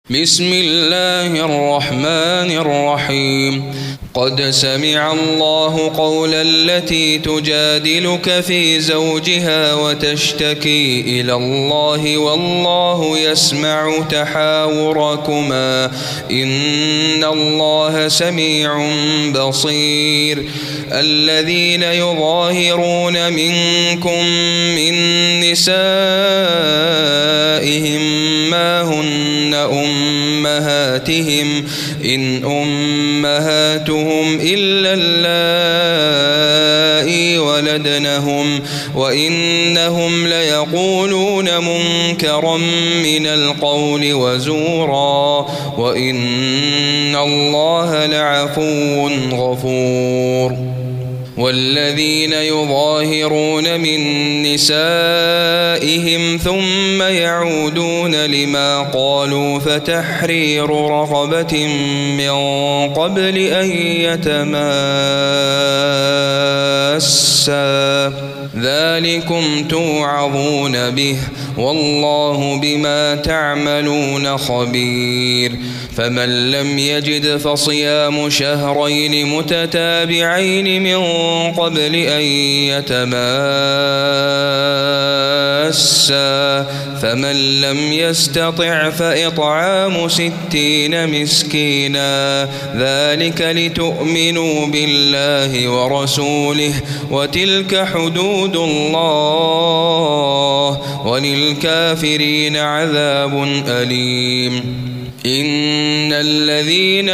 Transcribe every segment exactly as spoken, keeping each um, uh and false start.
بسم الله الرحمن الرحيم. قد سمع الله قول التي تجادلك في زوجها وتشتكي إلى الله والله يسمع تحاوركما إن الله سميع بصير. الذين يظاهرون منكم من نسائهم ما هن أمهاتهم إن أمهاتهم إلا اللائي ولدنهم وإنهم ليقولون منكرا من القول وزورا وإن الله لعفو غفور. والذين يظاهرون من نسائهم ثم يعودون لما قالوا فتحرير رقبة من قبل أن يتماسا ذلكم توعظون به والله بما تعملون خبير. فمن لم يجد فصيام شهرين متتابعين من قبل أن يتماسا فمن لم يستطع فإطعام ستين مسكينا ذلك لتؤمنوا بالله ورسوله وتلك حدود الله وللكافرين عذاب أليم. إن الذين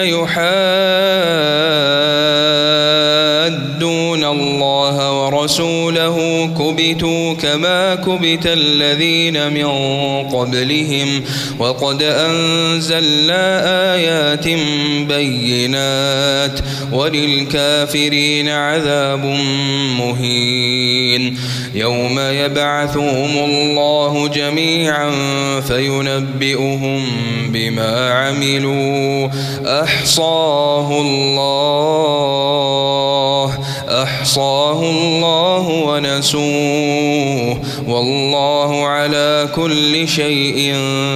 يحادون الله ورسوله كبتوا كما كبت الذين من قبلهم وقد أنزلنا آيات بينات وللكافرين عذاب مهين. يوم يبعثهم الله جميعا فينبئهم بما عملوا أحصاه الله أحصاه الله ونسوه والله على كل شيء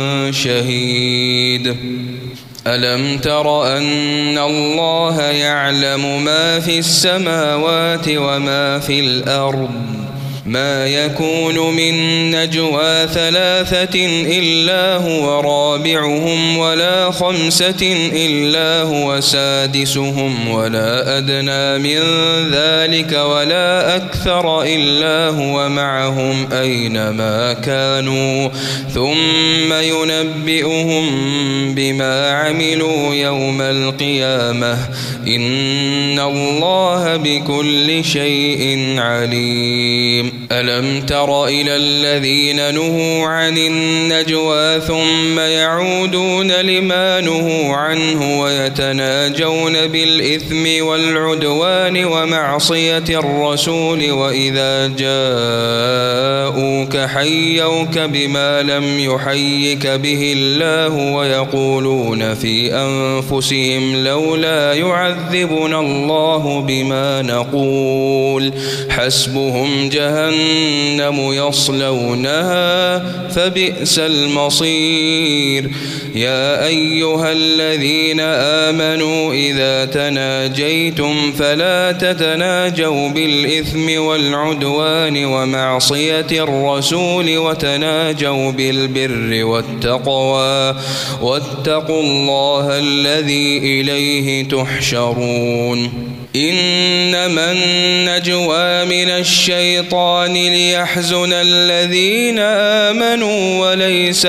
شهيد. ألم تر أن الله يعلم ما في السماوات وما في الأرض ما يكون من نجوى ثلاثة إلا هو رابعهم ولا خمسة إلا هو سادسهم ولا أدنى من ذلك ولا أكثر إلا هو معهم أينما كانوا ثم ينبئهم بما عملوا يوم القيامة إن الله بكل شيء عليم. ألم تر إلى الذين نهوا عن النجوى ثم يعودون لما نهوا عنه ويتناجون بالإثم والعدوان ومعصية الرسول وإذا جاءوك حيوك بما لم يحيك به الله ويقولون في أنفسهم لولا يعذبنا الله بما نقول حسبهم جهنم يصلونها فبئس المصير. يا أيها الذين آمنوا إذا تناجيتم فلا تتناجوا بالإثم والعدوان ومعصية الرسول وتناجوا بالبر والتقوى واتقوا الله الذي إليه تحشرون. إنما النجوى من الشيطان ليحزن الذين آمنوا وليس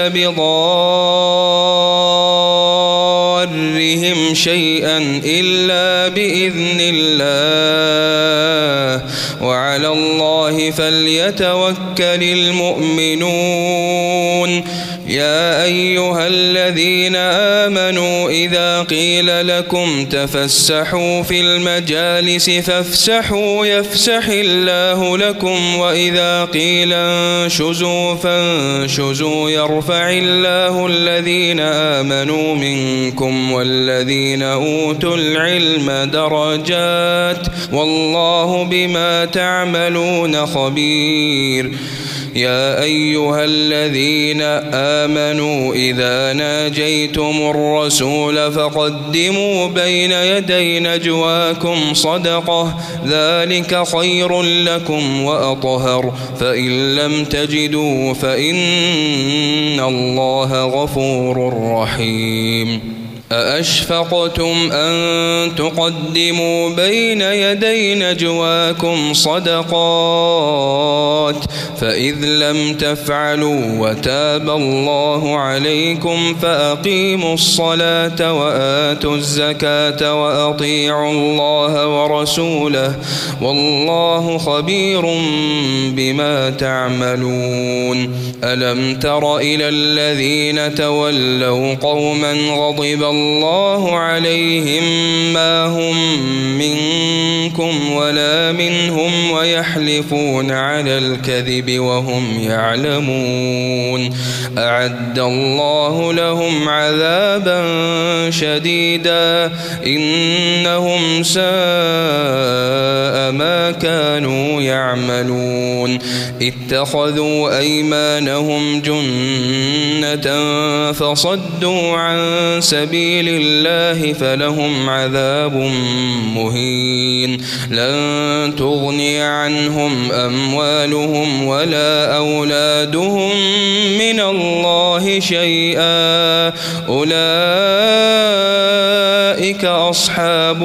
بضارهم شيئا إلا بإذن الله وعلى الله فليتوكل المؤمنون. يا أيها الذين آمنوا إذا قيل لكم تفسحوا في المجالس فافسحوا يفسح الله لكم وإذا قيل انشزوا فانشزوا يرفع الله الذين آمنوا منكم والذين أوتوا العلم درجات والله بما تعملون خبير. يا أيها الذين آمنوا إذا ناجيتم الرسول فقدموا بين يدي نجواكم صدقة ذلك خير لكم وأطهر فإن لم تجدوا فإن الله غفور رحيم أأشفقتم أن تقدموا بين يدي نجواكم صدقات فإذ لم تفعلوا وتاب الله عليكم فأقيموا الصلاة وآتوا الزكاة وأطيعوا الله ورسوله والله خبير بما تعملون ألم تر إلى الذين تولوا قوما غضب الله عليهم ما هم منكم ولا منهم ويحلفون على الكذب وهم يعلمون أعد الله لهم عذابا شديدا إنهم ساء ما كانوا يعملون اتخذوا أيمانهم جنة فصدوا عن سبيل الله فلهم عذاب مهين لن تغني عنهم أموالهم ولا أولادهم من الله شيئا أولئك أصحاب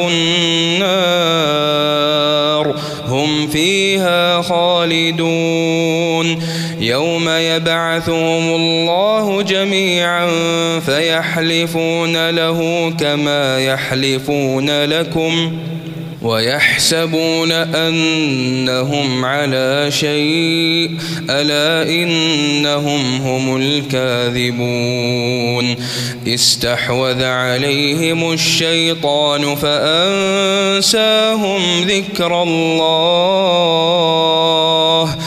النار هم فيها خالدون يوم يبعثهم الله جميعا فيحلفون له كما يحلفون لكم ويحسبون أنهم على شيء ألا إنهم هم الكاذبون استحوذ عليهم الشيطان فأنساهم ذكر الله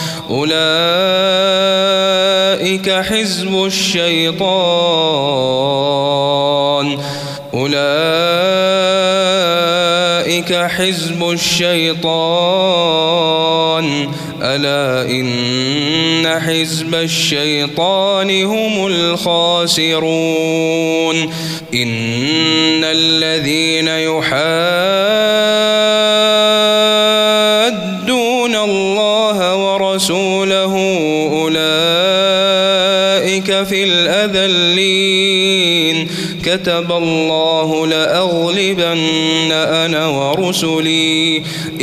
أولئك حزب الشيطان أولئك حزب الشيطان ألا إن حزب الشيطان هم الخاسرون إن الذين يحادون الله ورسوله أولئك في الأذلين كتب الله لأغلبن أنا ورسلي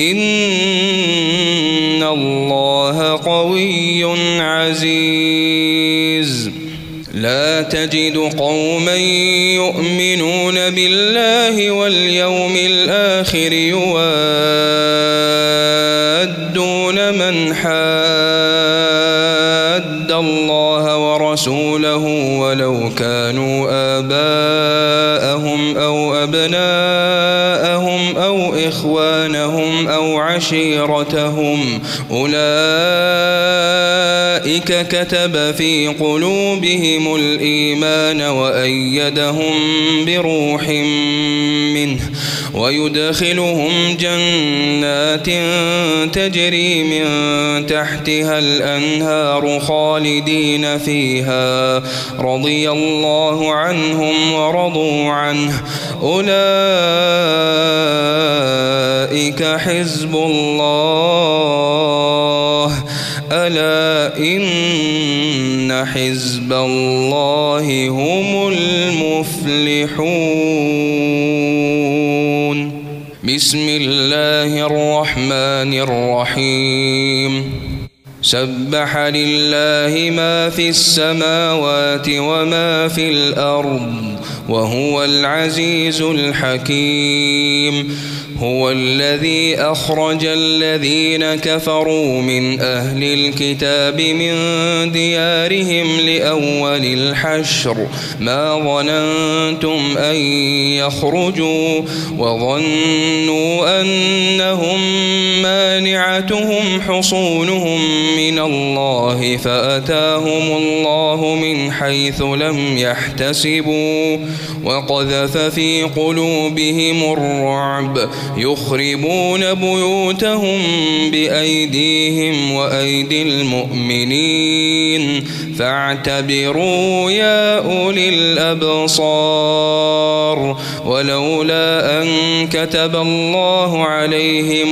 إن الله قوي عزيز لا تجد قوما يؤمنون بالله واليوم الآخر يوادون من حاد الله ورسوله ولو كانوا آباءهم أو أبناءهم أو إخوانهم أو عشيرتهم أولئك كتب في قلوبهم الإيمان وأيدهم بروح منه ويدخلهم جنات تجري من تحتها الأنهار خالدين فيها رضي الله عنهم ورضوا عنه أولئك حزب الله ألا إن حزب الله هم المفلحون بسم الله الرحمن الرحيم سبح لله ما في السماوات وما في الأرض وهو العزيز الحكيم هو الذي أخرج الذين كفروا من أهل الكتاب من ديارهم لأول الحشر ما ظننتم أن يخرجوا وظنوا أنهم مانعتهم حصونهم من الله فأتاهم الله من حيث لم يحتسبوا وقذف في قلوبهم الرعب يخربون بيوتهم بأيديهم وأيدي المؤمنين فاعتبروا يا أولي الأبصار ولولا أن كتب الله عليهم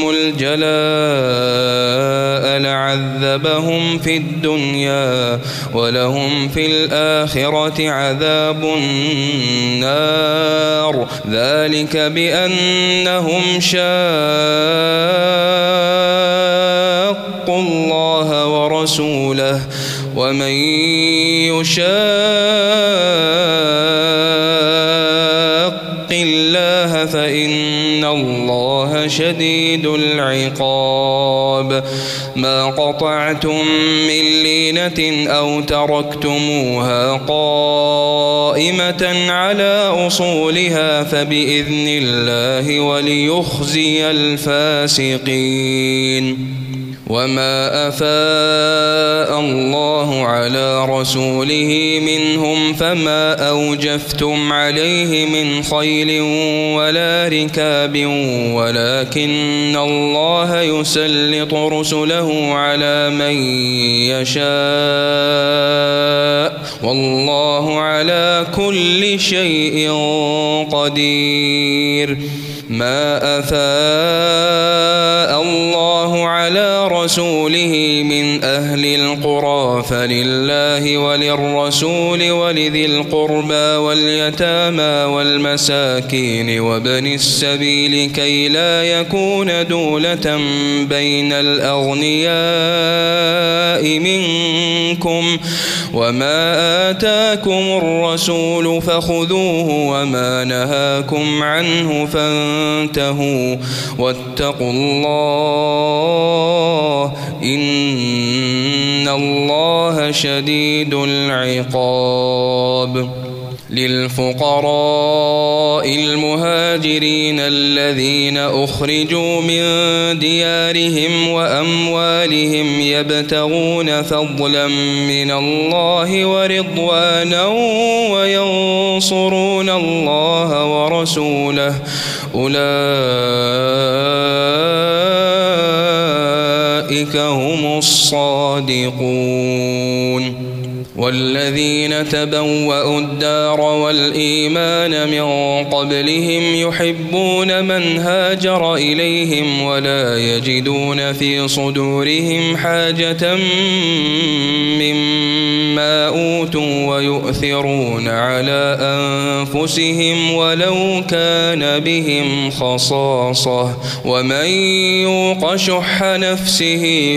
الجلاء لعذبهم في الدنيا ولهم في الآخرة عذاب النار ذلك بأنهم شاقوا الله ورسوله ومن يشاق الله فإن الله شديد العقاب ما قطعتم من لينة أو تركتموها قائمة على أصولها فبإذن الله وليخزي الفاسقين وما أفاء الله على رسوله منهم فما أوجفتم عليه من خيل ولا ركاب ولكن الله يسلط رسله على من يشاء والله على كل شيء قدير ما أفاء الله على رسوله من أهل القرى فلله وللرسول ولذي القربى واليتامى والمساكين وابن السبيل كي لا يكون دولة بين الأغنياء منكم وما آتاكم الرسول فخذوه وما نهاكم عنه فانتهوا واتقوا الله إن الله شديد العقاب للفقراء المهاجرين الذين أخرجوا من ديارهم وأموالهم يبتغون فضلا من الله ورضوانا وينصرون الله ورسوله أولئك هم الصادقون والذين تبوأوا الدار والإيمان من قبلهم يحبون من هاجر إليهم ولا يجدون في صدورهم حاجة مما أوتوا ويؤثرون على أنفسهم ولو كان بهم خصاصة ومن يوق شح نفسه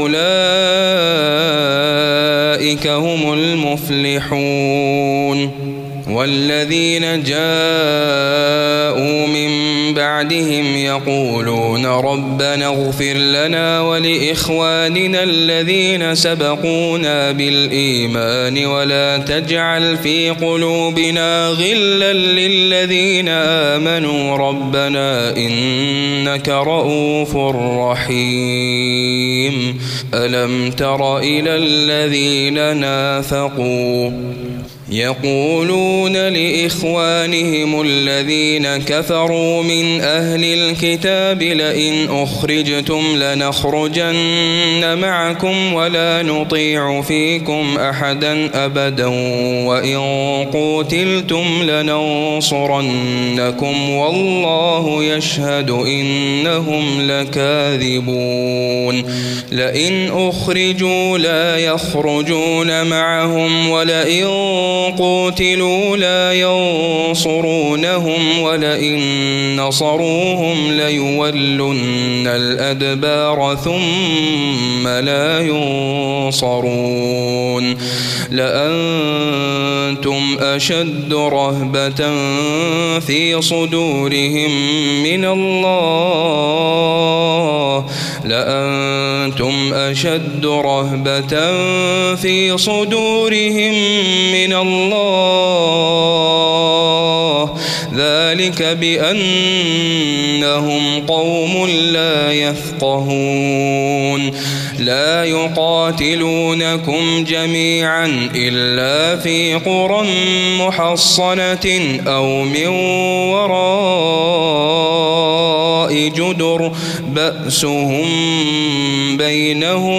فأولئك هم المفلحون والذين جاءوا من بعدهم يقولون ربنا اغفر لنا ولإخواننا الذين سبقونا بالإيمان ولا تجعل في قلوبنا غلا للذين آمنوا ربنا إنك رؤوف رحيم ألم تر إلى الذين نافقوا يقولون لإخوانهم الذين كفروا من أهل الكتاب لئن أخرجتم لنخرجن معكم ولا نطيع فيكم أحدا أبدا وإن قوتلتم لننصرنكم والله يشهد إنهم لكاذبون لئن أخرجوا لا يخرجون معهم ولئن قوتلوا لا ينصرونهم ولئن نصروهم ليولن الأدبار ثم لا ينصرون لأنتم أشد رهبة في صدورهم من الله لأنتم أشد رهبة في صدورهم من الله ذلك بأنهم قوم لا يفقهون لا يقاتلونكم جميعا إلا في قرى محصنة أو من وراء وراء جدر بأسهم بينهم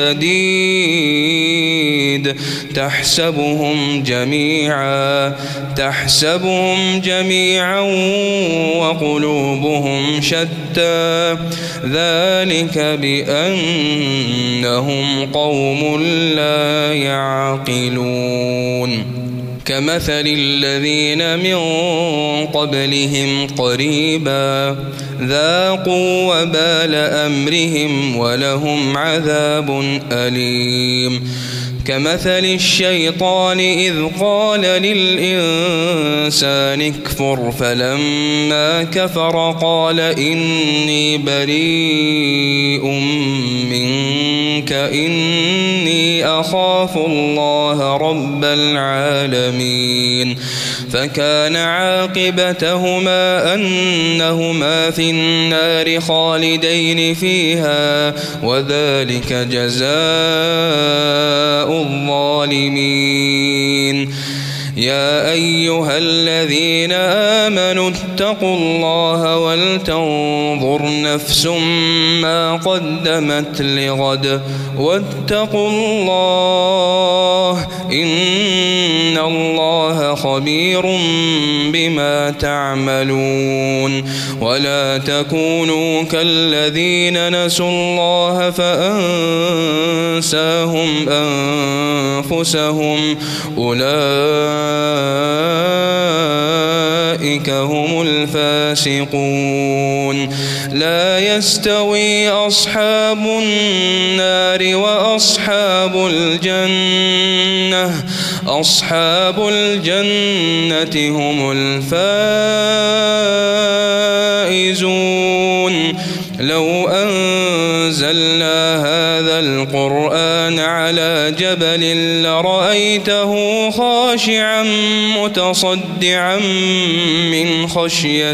شديد تحسبهم جميعا تحسبهم جميعا وقلوبهم شتى ذلك بأنهم قوم لا يعقلون كمثل الذين من قبلهم قريبا ذاقوا وبال أمرهم ولهم عذاب أليم كمثل الشيطان إذ قال للإنسان اكفر فلما كفر قال إني بريء منك إني أخاف الله رب العالمين فكان عاقبتهما أنهما في النار خالدين فيها وذلك جزاء الظالمين يا أيها الذين آمنوا اتقوا الله ولتنظر نفس ما قدمت لغد واتقوا الله إن الله خبير بما تعملون ولا تكونوا كالذين نسوا الله فأنساهم أنفسهم أولئك هم الفاسقون لا يستوي أصحاب النار وأصحاب الجنة أصحاب الجنة هم الفائزون لو أنزلنا هذا القرآن على جبل لرأيته خاشعا متصدعا من خشية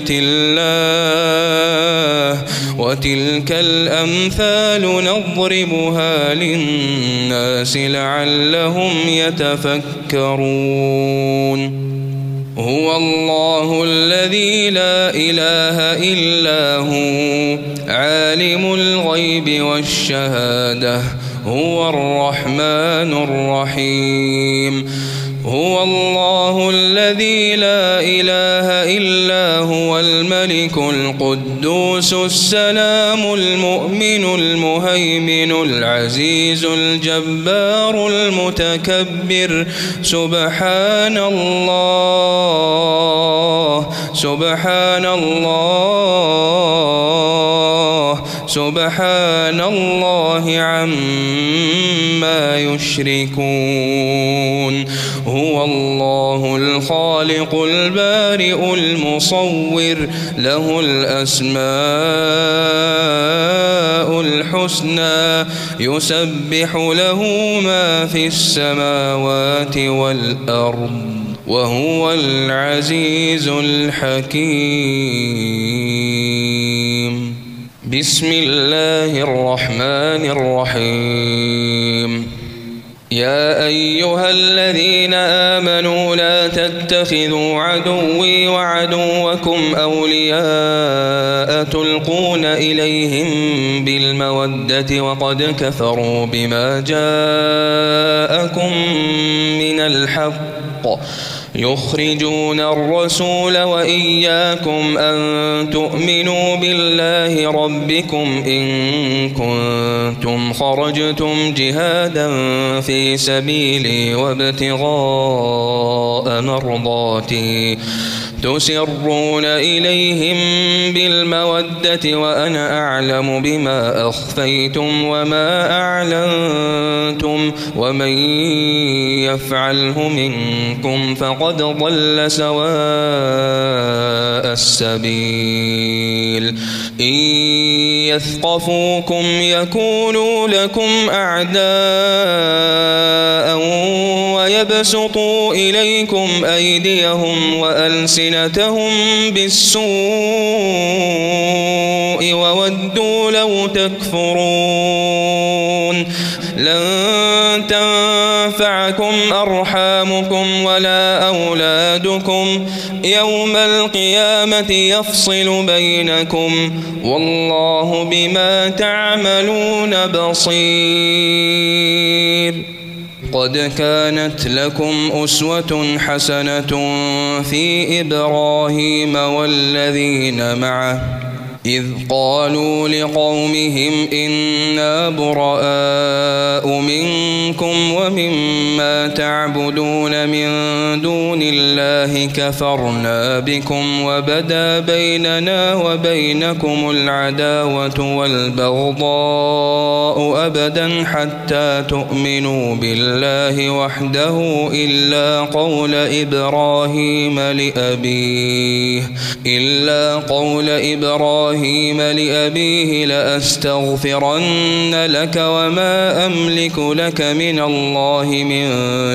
الله وتلك الأمثال نضربها للناس لعلهم يتفكرون هو الله الذي لا إله إلا هو عالم الغيب والشهادة هو الرحمن الرحيم هو الله الذي لا إله إلا هو الملك القدوس السلام المؤمن المهيمن العزيز الجبار المتكبر سبحان الله سبحان الله سبحان الله عما يشركون هو الله الخالق البارئ المصور له الأسماء الحسنى يسبح له ما في السماوات والأرض وهو العزيز الحكيم بسم الله الرحمن الرحيم يا أيها الذين آمنوا لا تتخذوا عدوي وعدوكم أولياء تلقون إليهم بالمودة وقد كفروا بما جاءكم من الحق يخرجون الرسول وإياكم أن تؤمنوا بالله ربكم إن كنتم خرجتم جهادا في سبيلي وابتغاء مرضاتي تسرون إليهم بالمودة وأنا أعلم بما أخفيتم وما أعلنتم ومن يفعله منكم فقد ضل سواء السبيل إن يثقفوكم يكونوا لكم أعداء ويبسطوا إليكم أيديهم وألسنتهم بالسوء وودوا لو تكفرون لن تنفعكم تنفعكم أرحامكم ولا أولادكم يوم القيامة يفصل بينكم والله بما تعملون بصير. قد كانت لكم أسوة حسنة في إبراهيم والذين معه إذ قالوا لقومهم إنا براء منكم ومما تعبدون من دون الله كفرنا بكم وبدا بيننا وبينكم العداوة والبغضاء أبدا حتى تؤمنوا بالله وحده إلا قول إبراهيم لأبيه إلا قول إبراهيم لأبيه لأستغفرن لك وما أملك لك من الله من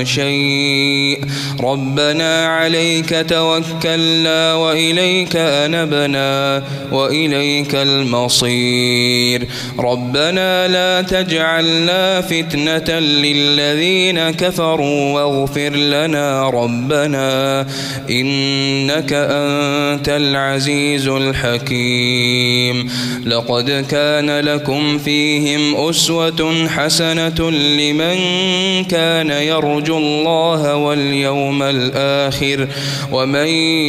شيء ربنا عليك توكلنا وإليك أنبنا وإليك المصير ربنا لا تجعلنا فتنة للذين كفروا واغفر لنا ربنا إنك أنت العزيز الحكيم. لقد كان لكم فيهم أسوة حسنة لمن كان يرجو الله واليوم الآخر ومن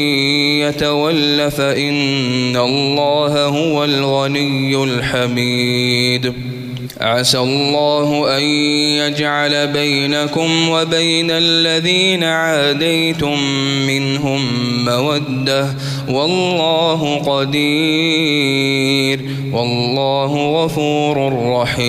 يتول فإن الله هو الغني الحميد. عسى الله أن يجعل بينكم وبين الذين عاديتم منهم مودة والله قدير والله غفور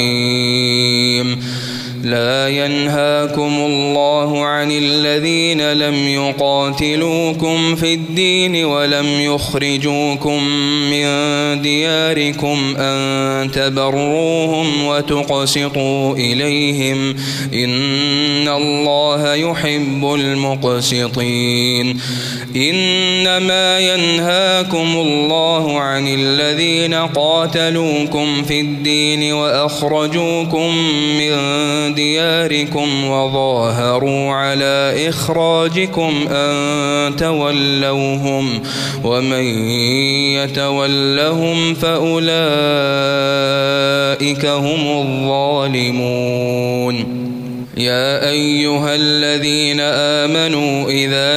رحيم. لا ينهاكم الله عن الذين لم يقاتلوكم في الدين ولم يخرجوكم من دياركم أن تبروهم وتقسطوا إليهم إن الله يحب المقسطين. إنما ينهاكم الله عن الذين قاتلوكم في الدين وأخرجوكم من دياركم وظاهروا على إخراجكم أن تولوهم ومن يتولهم فأولئك هم الظالمون. يا أيها الذين آمنوا إذا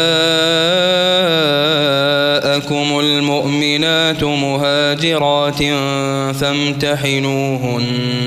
جاءكم المؤمنات مهاجرات فامتحنوهن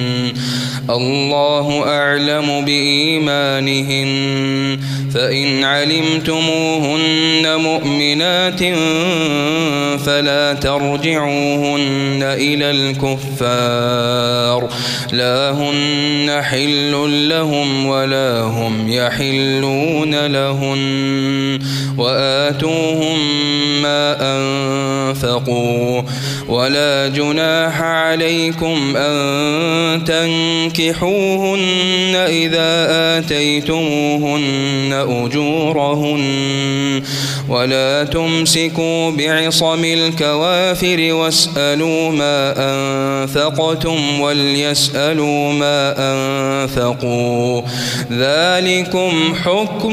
الله أعلم بإيمانهن فإن علمتموهن مؤمنات فلا ترجعوهن إلى الكفار لا هن حل لهم ولا هم يحلون لهن وآتوهم ما أنفقوا ولا جناح عليكم أن تنكحوهن إذا آتيتموهن أجورهن ولا تمسكوا بعصم الكوافر واسألوا ما أنفقتم وليسألوا ما أنفقوا ذلكم حكم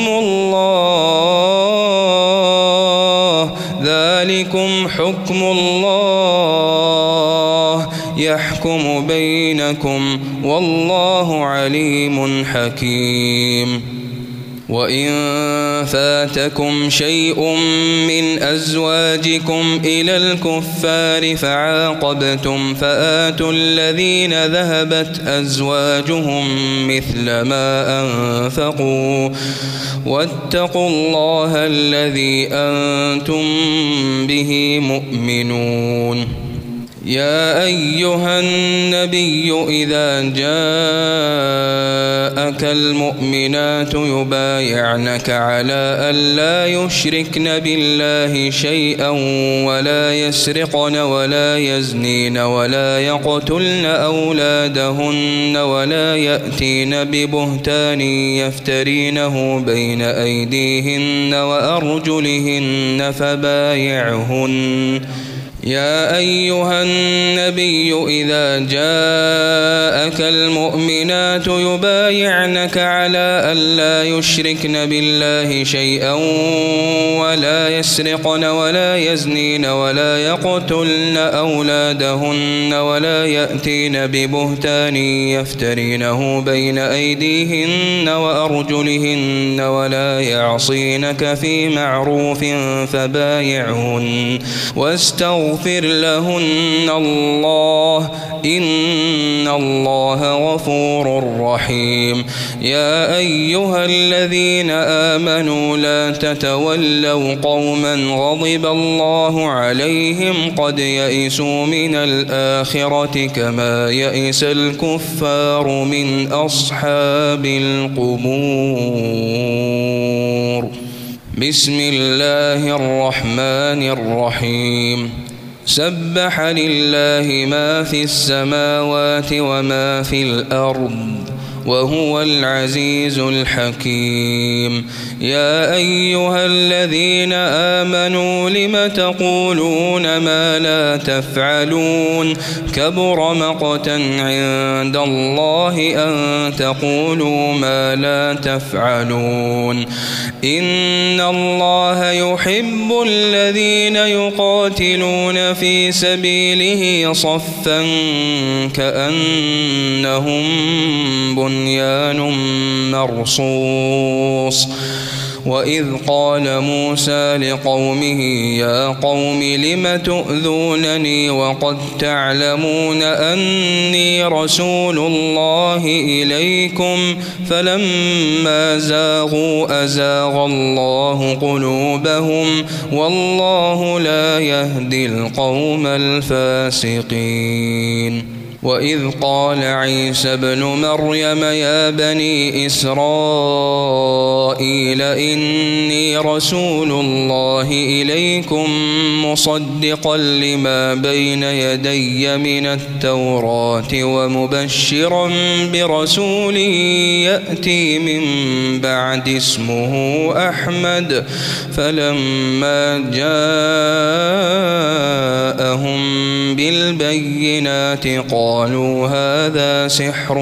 الله ذلكم حكم الله يحكم بينكم والله عليم حكيم. وإن فاتكم شيء من أزواجكم إلى الكفار فعاقبتم فآتوا الذين ذهبت أزواجهم مثل ما أنفقوا واتقوا الله الذي أنتم به مؤمنون. يا أيها النبي إذا جاءك المؤمنات يبايعنك على ألا يشركن بالله شيئا ولا يسرقن ولا يزنين ولا يقتلن أولادهن ولا يأتين ببهتان يفترينه بين أيديهن وأرجلهن فبايعهن يا أيها النبي إذا جاءك المؤمنات يبايعنك على ألا يشركن بالله شيئا ولا يسرقن ولا يزنين ولا يقتلن أولادهن ولا يأتين ببهتان يفترينه بين أيديهن وأرجلهن ولا يعصينك في معروف فبايعهن واستغفر واغفر لهن الله إن الله غفور رحيم. يا أيها الذين آمنوا لا تتولوا قوما غضب الله عليهم قد يئسوا من الآخرة كما يئس الكفار من أصحاب القبور. بسم الله الرحمن الرحيم. سبح لله ما في السماوات وما في الأرض وهو العزيز الحكيم. يا أيها الذين آمنوا لم تقولون ما لا تفعلون كبر مقتا عند الله أن تقولوا ما لا تفعلون. إن الله يحب الذين يقاتلون في سبيله صفا كأنهم بنيان مرصوص. وإذ قال موسى لقومه يا قوم لم تؤذونني وقد تعلمون أني رسول الله إليكم فلما زاغوا أزاغ الله قلوبهم والله لا يهدي القوم الفاسقين. وإذ قال عيسى ابن مريم يا بني إسرائيل إني رسول الله إليكم مصدقا لما بين يدي من التوراة ومبشرا برسول يأتي من بعد اسمه أحمد فلما جاءهم بالبينات قالوا هذا سحر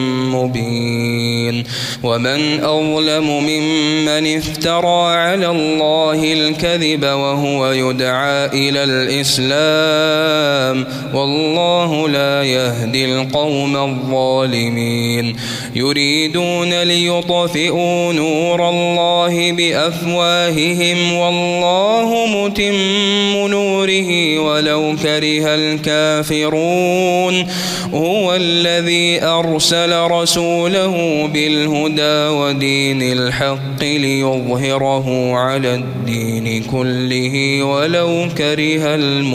مبين. ومن أظلم ممن افترى على الله الكذب وهو يدعى إلى الإسلام والله لا يهدي القوم الظالمين. يريدون ليطفئوا نور الله بأفواههم والله متم نوره ولو كره الكافرون. هو الذي أرسل رسوله بالهدى ودين الحق ليظهره على الدين كله ولو كره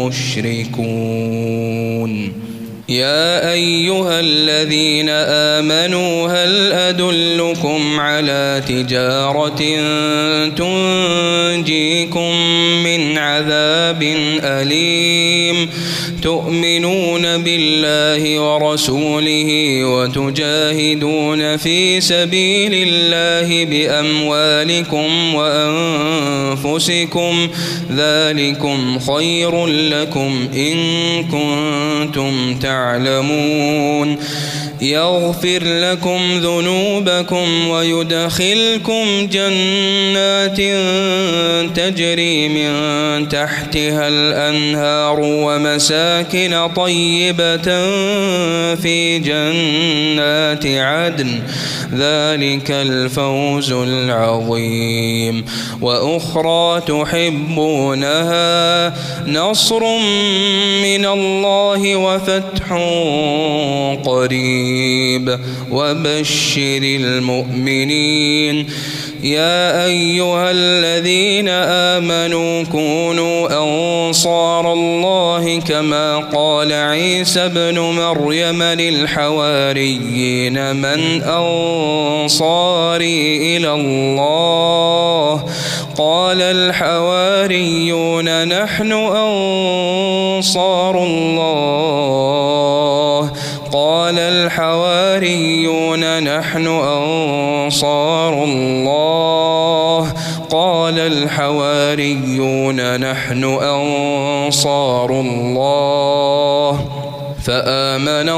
المشركون. يا أيها الذين آمنوا هل أدلكم على تجارة تنجيكم من عذاب أليم تؤمنون بالله ورسوله وتجاهدون في سبيل الله بأموالكم وأنفسكم ذلكم خير لكم إن كنتم تعلمون. يغفر لكم ذنوبكم ويدخلكم جنات تجري من تحتها الأنهار ومساكن طيبة في جنات عدن ذلك الفوز العظيم. وأخرى تحبونها نصر من الله وفتح قريب وبشر المؤمنين. يا أيها الذين آمنوا كونوا أنصار الله كما قال عيسى ابن مريم للحواريين من أنصاري إلى الله قال الحواريون نحن أنصار الله قال الحواريون نحن أنصار الله قال الحواريون نحن أنصار الله فآمنت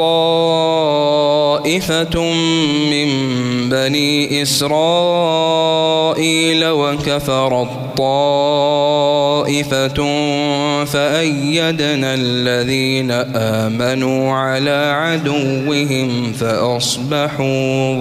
طائفة من بني إسرائيل وكفرت طائفة فأيدنا الذين آمنوا على عدوهم فأصبحوا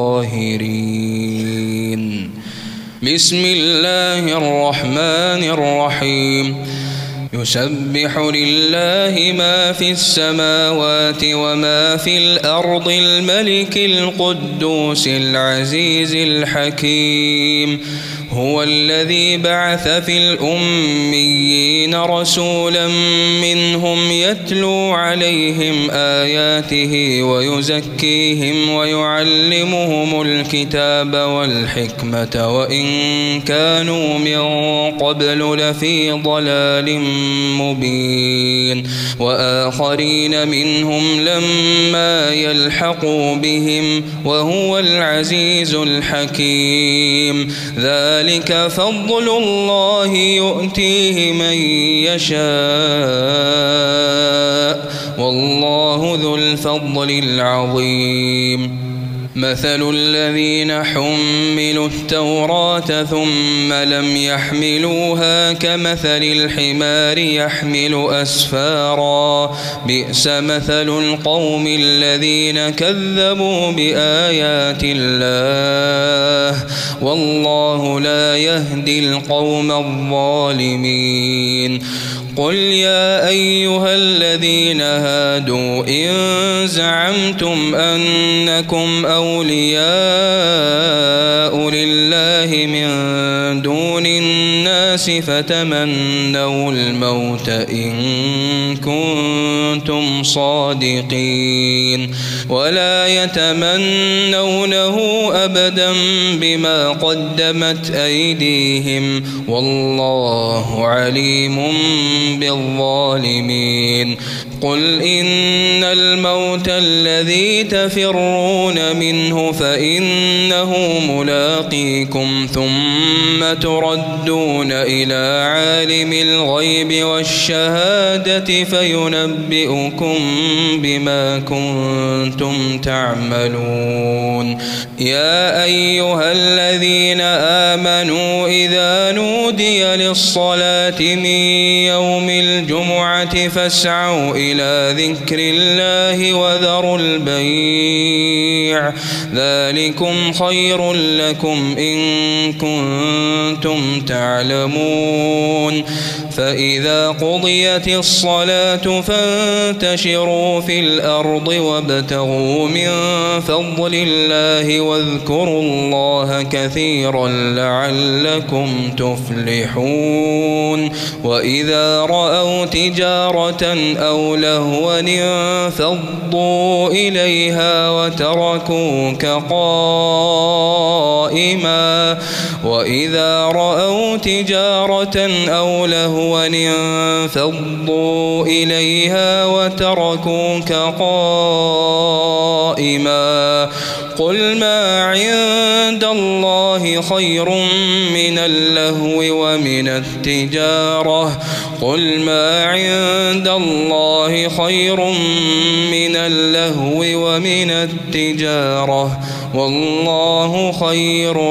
ظاهرين. بسم الله الرحمن الرحيم. يسبح لله ما في السماوات وما في الأرض الملك القدوس العزيز الحكيم. هو الذي بعث في الأميين رسولا منهم يتلو عليهم آياته ويزكيهم ويعلمهم الكتاب والحكمة وإن كانوا من قبل لفي ضلال مبين. وآخرين منهم لما يلحقوا بهم وهو العزيز الحكيم. ذلك فضل الله يؤتيه من يشاء والله ذو الفضل العظيم. مثل الذين حملوا التوراة ثم لم يحملوها كمثل الحمار يحمل أسفارا بئس مثل القوم الذين كذبوا بآيات الله والله لا يهدي القوم الظالمين. قل يا أيها الذين هادوا إن زعمتم أنكم أولياء لله من دون الناس فتمنوا الموت إن كنتم صادقين ولا يتمنونه أبدا بما قدمت أيديهم والله عليم بالظالمين. قل إن الموت الذي تفرون منه فإنه ملاقيكم ثم تردون إلى عالم الغيب والشهادة فينبئكم بما كنتم تعملون. يا أيها الذين آمنوا إذا نودي للصلاة من يوم الجمعة فاسعوا إلى ذكر الله وذروا البيع ذلكم خير لكم إن كنتم تعلمون. فإذا قضيت الصلاة فانتشروا في الأرض وابتغوا من فضل الله واذكروا الله كثيرا لعلكم تفلحون. وإذا رأوا تجارة أو لهوا انفضوا إليها وتركوك قائما وإذا رأوا تجارة أو لهوا انفضوا إليها وتركوك قائما قل ما عند الله خير من اللهو ومن التجارة قل ما عند الله خير من اللهو ومن التجارة والله خير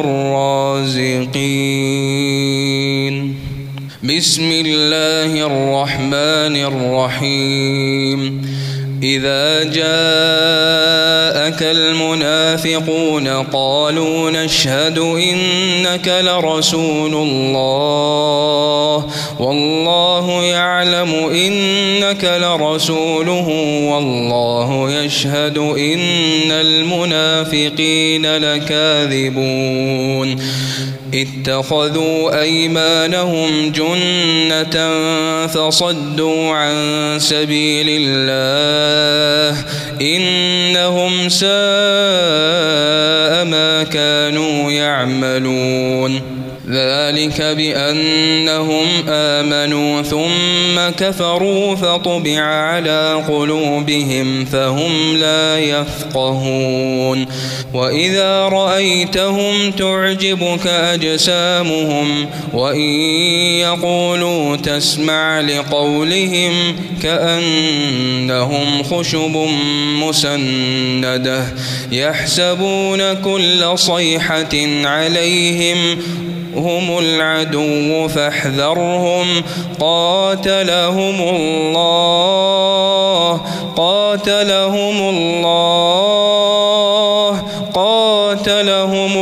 الرازقين. بسم الله الرحمن الرحيم. إذا جاءك المنافقون قالوا نشهد إنك لرسول الله والله يعلم إنك لرسوله والله يشهد إن المنافقين لكاذبون. اتخذوا أيمانهم جنة فصدوا عن سبيل الله إنهم ساء ما كانوا يعملون. ذلك بأنهم آمنوا ثم كفروا فطبع على قلوبهم فهم لا يفقهون وإذا رأيتهم تعجبك أجسامهم وإن يقولوا تسمع لقولهم كأنهم خشب مسندة يحسبون كل صيحة عليهم هم العدو فاحذرهم قاتلهم الله قاتلهم الله قاتلهم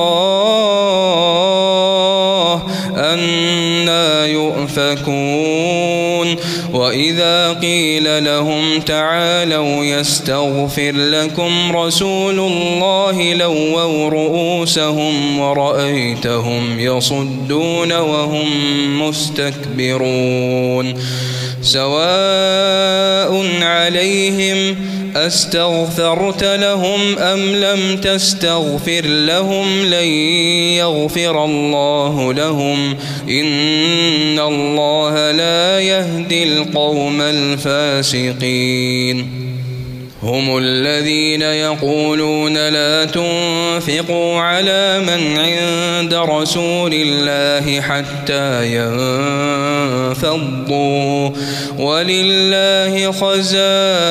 الله أنى يؤفكون وإذا قيل لهم تعالوا يستغفر لكم رسول الله لووا رؤوسهم ورأيتهم يصدون وهم مستكبرون سواء عليهم أستغفرت لهم أم لم تستغفر لهم لن يغفر الله لهم إن الله لا يهدي القوم الفاسقين هم الذين يقولون لا تنفقوا على من عند رسول الله حتى ينفضوا ولله خزائن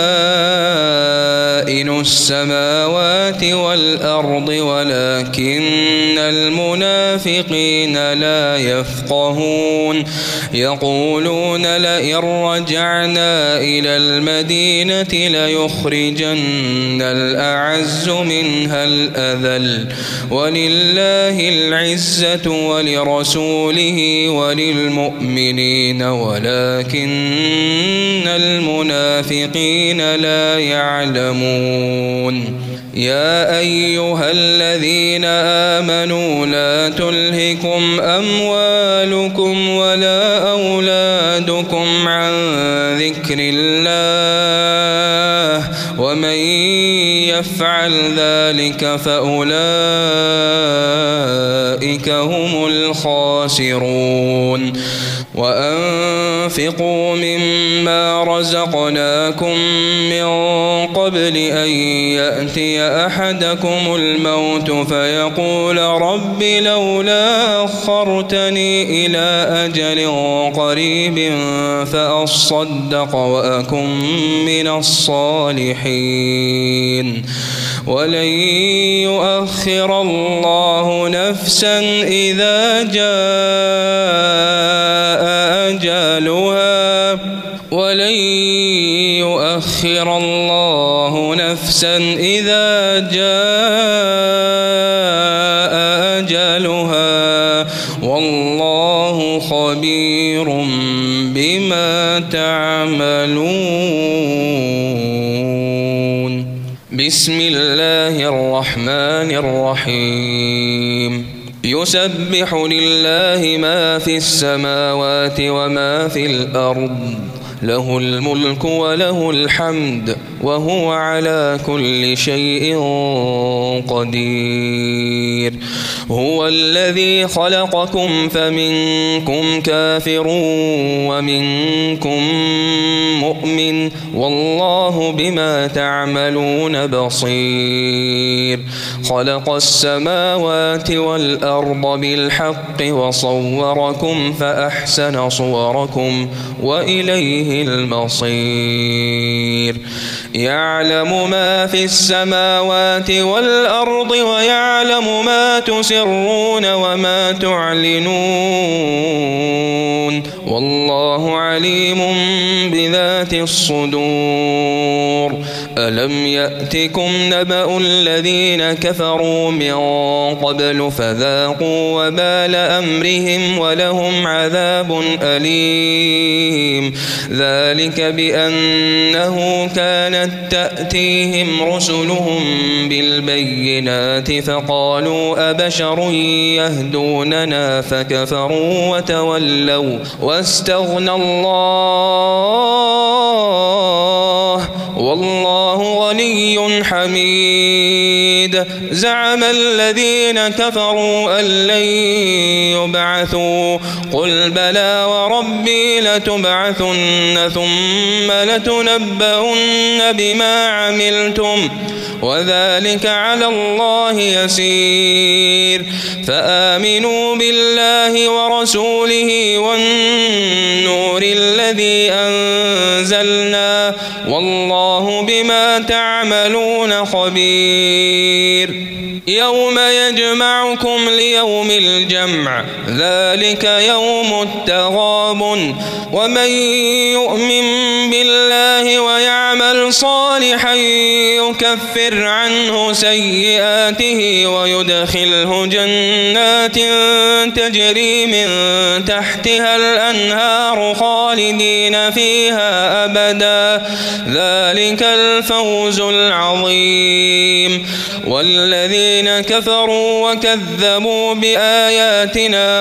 السماوات والأرض ولكن المنافقين لا يفقهون يقولون لئن رجعنا إلى المدينة ليخرجن الأعز منها الأذل ولله العزة ولرسوله وللمؤمنين ولكن المنافقين لا يعلمون يا أيها الذين آمنوا لا تلهكم أموالكم ولا أولادكم عن ذكر الله ومن يفعل ذلك فأولئك هم الخاسرون وأنفقوا مما رزقناكم من قبل أن يأتي أحدكم الموت فيقول رب لولا أخرتني إلى أجل قريب فأصدق وأكن من الصالحين ولن يؤخر الله نفسا إذا جاء أجلها ولن يؤخر الله نفسا إذا جاء أجلها والله خبير بما تعملون بسم الله الرحمن الرحيم يسبح لله ما في السماوات وما في الأرض له الملك وله الحمد وهو على كل شيء قدير هو الذي خلقكم فمنكم كافر ومنكم مؤمن والله بما تعملون بصير خلق السماوات والأرض بالحق وصوركم فأحسن صوركم وإليه المصير يعلم ما في السماوات والأرض ويعلم ما تسرون وما تعلنون والله عليم بذات الصدور ألم يأتكم نبأ الذين كفروا من قبل فذاقوا وبال أمرهم ولهم عذاب أليم ذلك بأنه كانت تأتيهم رسلهم بالبينات فقالوا أبشر يهدوننا فكفروا وتولوا واستغنى الله والله غني غني حميد زعم الذين كفروا أن لن يبعثوا قل بلى وربي لتبعثن ثم لتنبؤن بما عملتم وذلك على الله يسير فآمنوا بالله ورسوله والنور الذي أنزلنا والله بما تعملون خبير يوم يجمعكم ليوم الجمع ذلك يوم التغابن ومن يؤمن بالله ويعمل صالحا يكفر عنه سيئاته ويدخله جنات تجري من تحتها الأنهار خالدين فيها أبدا ذلك الفوز العظيم والذين كفروا وكذبوا بآياتنا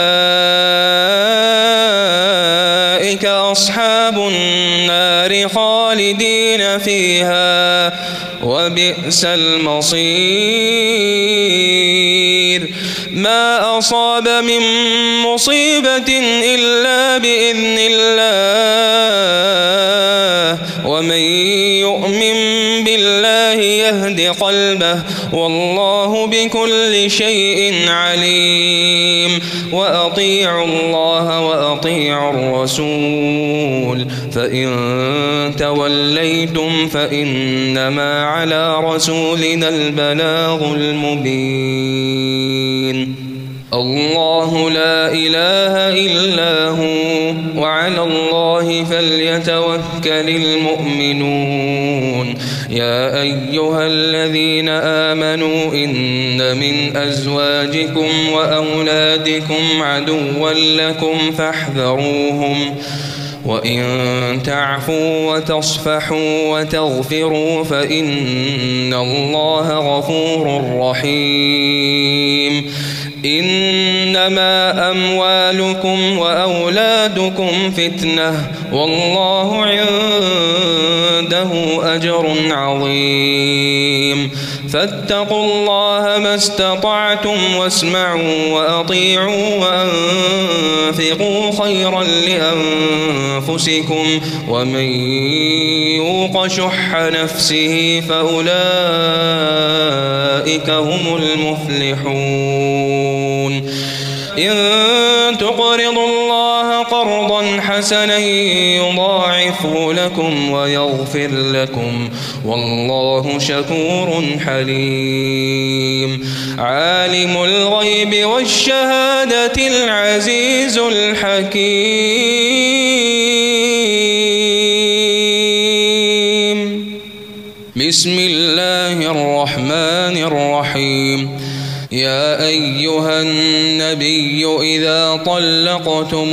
أولئك أصحاب النار خالدين فيها وبئس المصير ما أصاب من مصيبة إلا بإذن الله ومن يؤمن بالله يهد قلبه والله بكل شيء عليم وأطيعوا الله وأطيعوا الرسول فإن توليتم فإنما على رسولنا البلاغ المبين الله لا إله إلا هو وعلى الله فليتوكل المؤمنون يا أيها الذين آمنوا إن من أزواجكم وأولادكم عدوا لكم فاحذروهم وإن تعفوا وتصفحوا وتغفروا فإن الله غفور رحيم إنما أموالكم وأولادكم فتنة والله عنده أجر عظيم فاتقوا الله ما استطعتم واسمعوا وأطيعوا وأنفقوا خيرا لأنفسكم ومن يوق شح نفسه فأولئك هم المفلحون إن تقرضوا الله قرضا حسنا يضاعفه لكم ويغفر لكم والله شكور حليم عالم الغيب والشهادة العزيز الحكيم بسم الله الرحمن الرحيم يا أيها النبي إذا طلقتم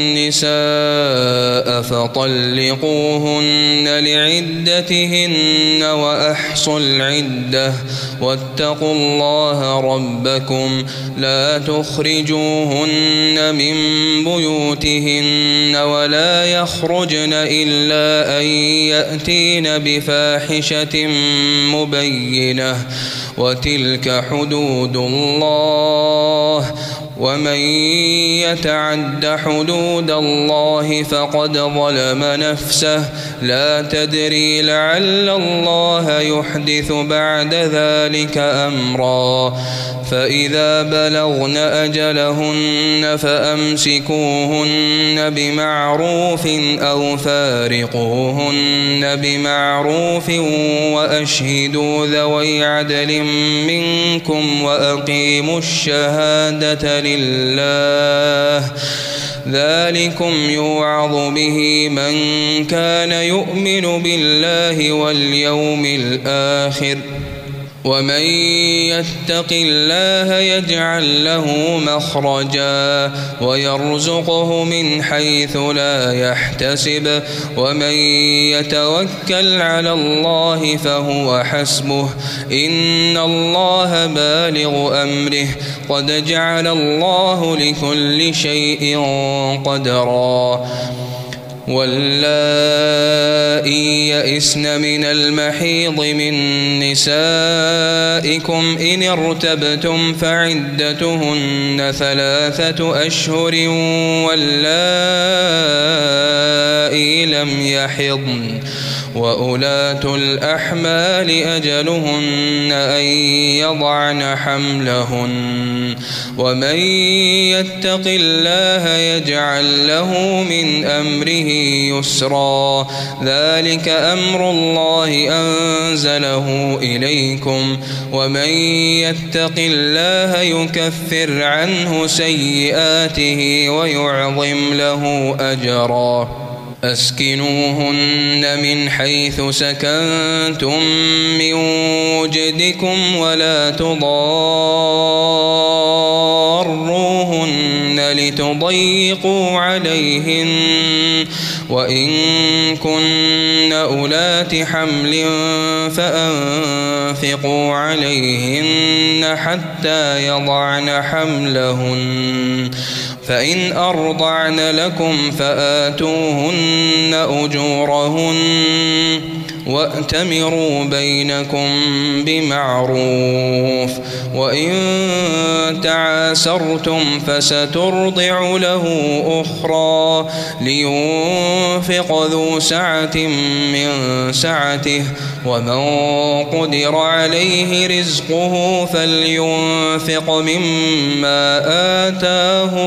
النساء فطلقوهن لعدتهن وأحصوا العدة واتقوا الله ربكم لا تخرجوهن من بيوتهن ولا يخرجن إلا أن يأتين بفاحشة مبينة وتلك حدود الله ومن يتعد حدود الله فقد ظلم نفسه لا تدري لعل الله يحدث بعد ذلك أمرا فإذا بلغن أجلهن فأمسكوهن بمعروف أو فارقوهن بمعروف وأشهدوا ذوي عدل منكم وأقيموا الشهادة لله ذلكم يوعظ به من كان يؤمن بالله واليوم الآخر ومن يتق الله يجعل له مخرجا ويرزقه من حيث لا يحتسب ومن يتوكل على الله فهو حسبه إن الله بالغ أمره قد جعل الله لكل شيء قدرا واللائي يئسن من المحيض من نسائكم إن ارتبتم فعدتهن ثلاثة أشهر واللائي لم يحضن وأولاة الأحمال أجلهن أن يضعن حملهن ومن يتق الله يجعل له من أمره يسرا ذلك أمر الله أنزله إليكم ومن يتق الله يكفر عنه سيئاته ويعظم له أجرا أسكنوهن من حيث سكنتم من وجدكم ولا تضاروهن لتضيقوا عليهن وإن كن أولات حمل فأنفقوا عليهن حتى يضعن حملهن فإن أرضعن لكم فآتوهن أجورهن وأتمروا بينكم بمعروف وإن تعاسرتم فسترضع له أخرى لينفق ذو سعة من سعته ومن قدر عليه رزقه فلينفق مما آتاه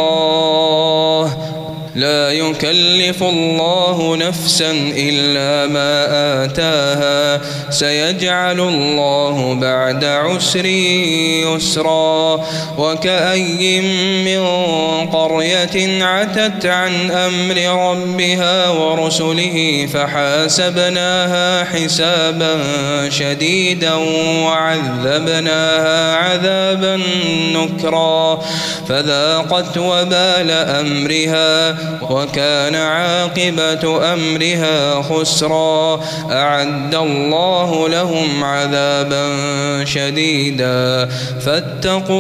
الله لا يكلف الله نفسا إلا ما آتاها سيجعل الله بعد عسر يسرا وكأي من قرية عتت عن أمر ربها ورسله فحاسبناها حسابا شديدا وعذبناها عذابا نكرا فذاقت وبال أمرها وكان عاقبة أمرها خسرا أعد الله لهم عذابا شديدا فاتقوا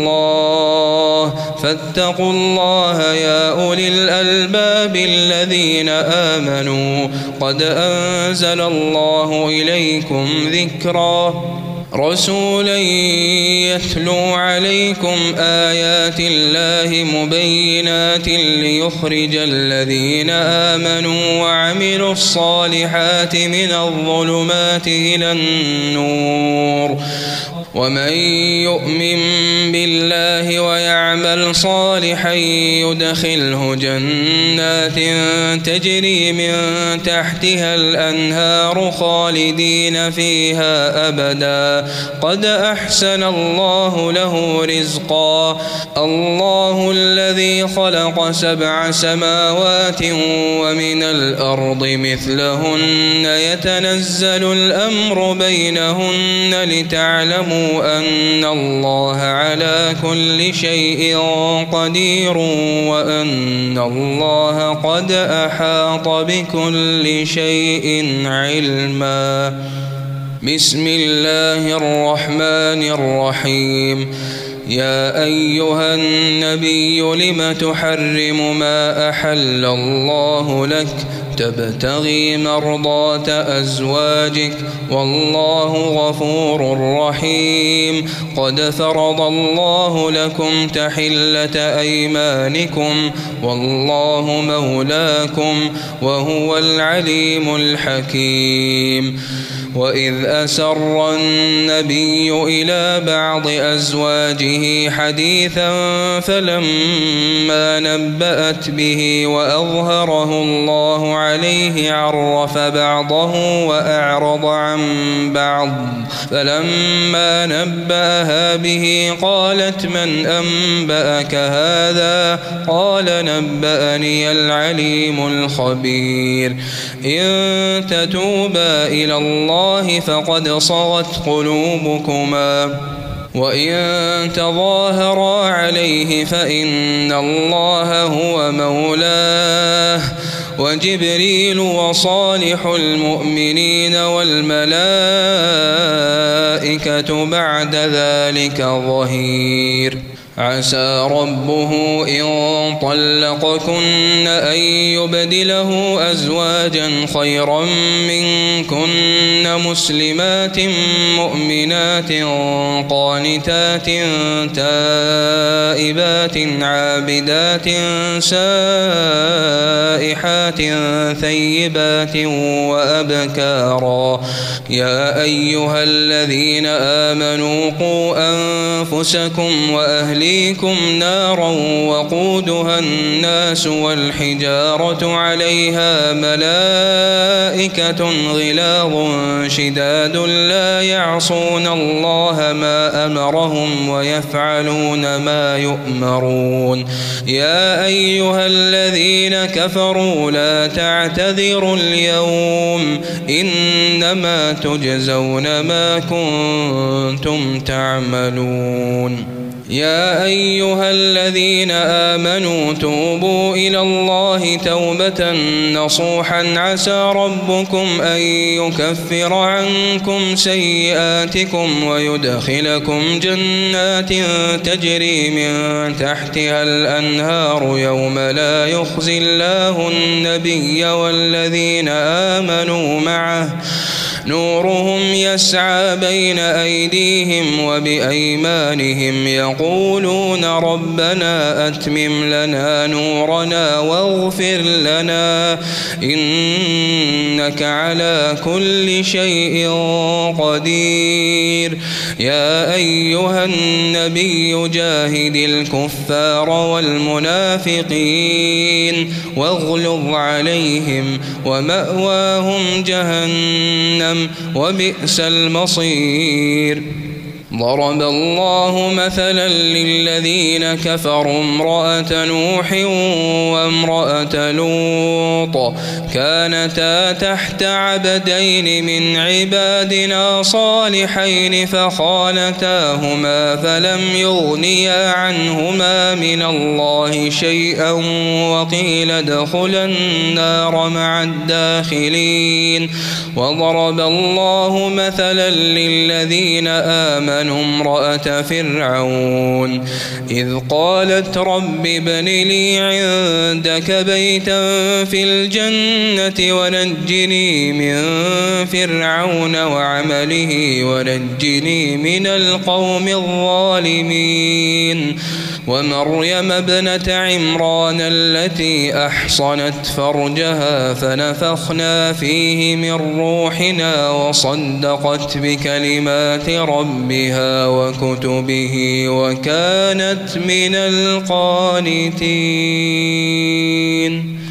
الله فاتقوا الله يا أولي الألباب الذين آمنوا قد أنزل الله إليكم ذكرا رسولا يتلو عليكم آيات الله مبينات ليخرج الذين آمنوا وعملوا الصالحات من الظلمات إلى النور ومن يؤمن بالله ويعمل صالحا يدخله جنات تجري من تحتها الأنهار خالدين فيها أبدا قد أحسن الله له رزقا الله الذي خلق سبع سماوات ومن الأرض مثلهن يتنزل الأمر بينهن لتعلموا أن الله على كل شيء قدير وأن الله قد أحاط بكل شيء علما بسم الله الرحمن الرحيم يا أيها النبي لم تحرم ما أحل الله لك تبتغي مرضات أزواجك والله غفور رحيم قد فرض الله لكم تحلة أيمانكم والله مولاكم وهو العليم الحكيم وإذ أسر النبي إلى بعض أزواجه حديثا فلما نبأت به وأظهره الله عليه عرف بعضه وأعرض عن بعض فلما نبأها به قالت من أنبأك هذا قال نبأني العليم الخبير إن تتوبا إلى الله فقد صغت قلوبكما وإن تظاهرا عليه فإن الله هو مولاه وجبريل وصالح المؤمنين والملائكة بعد ذلك ظهير عسى ربه إن طلقكن أن يبدله أزواجا خيرا منكن مسلمات مؤمنات قانتات تائبات عابدات سائحات ثيبات وأبكارا. يا أيها الذين آمنوا قوا أنفسكم وأهليكم نارا وقودها الناس والحجارة عليها ملائكة غلاظ شداد لا يعصون الله ما أمرهم ويفعلون ما يؤمرون. يا أيها الذين كفروا لا تعتذروا اليوم إنما تجزون ما كنتم تعملون. يا أيها الذين آمنوا توبوا إلى الله توبة نصوحا عسى ربكم أن يكفر عنكم سيئاتكم ويدخلكم جنات تجري من تحتها الأنهار يوم لا يخزي الله النبي والذين آمنوا معه نورهم يسعى بين أيديهم وبأيمانهم يقولون ربنا أتمم لنا نورنا واغفر لنا إنك على كل شيء قدير. يا أيها النبي جاهد الكفار والمنافقين واغلظ عليهم ومأواهم جهنم وبئس المصير. ضرب الله مثلا للذين كفروا امرأة نوح وامرأة لوط كانتا تحت عبدين من عبادنا صالحين فخانتاهما فلم يغنيا عنهما من الله شيئا وقيل ادخلا النار مع الداخلين. وضرب الله مثلا للذين آمنوا امرأة فرعون إذ قالت رب ابن لي عندك بيتا في الجنة ونجني من فرعون وعمله ونجني من القوم الظالمين. ومريم ابنة عمران التي أحصنت فرجها فنفخنا فيه من روحنا وصدقت بكلمات ربها وكتبه وكانت من القانتين.